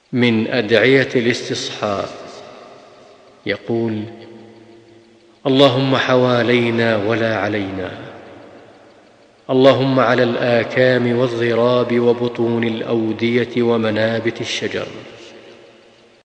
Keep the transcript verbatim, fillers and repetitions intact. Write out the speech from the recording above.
من أدعية الاستصحاء يقول: اللهم حوالينا ولا علينا، اللهم على الآكام والضراب وبطون الأودية ومنابت الشجر.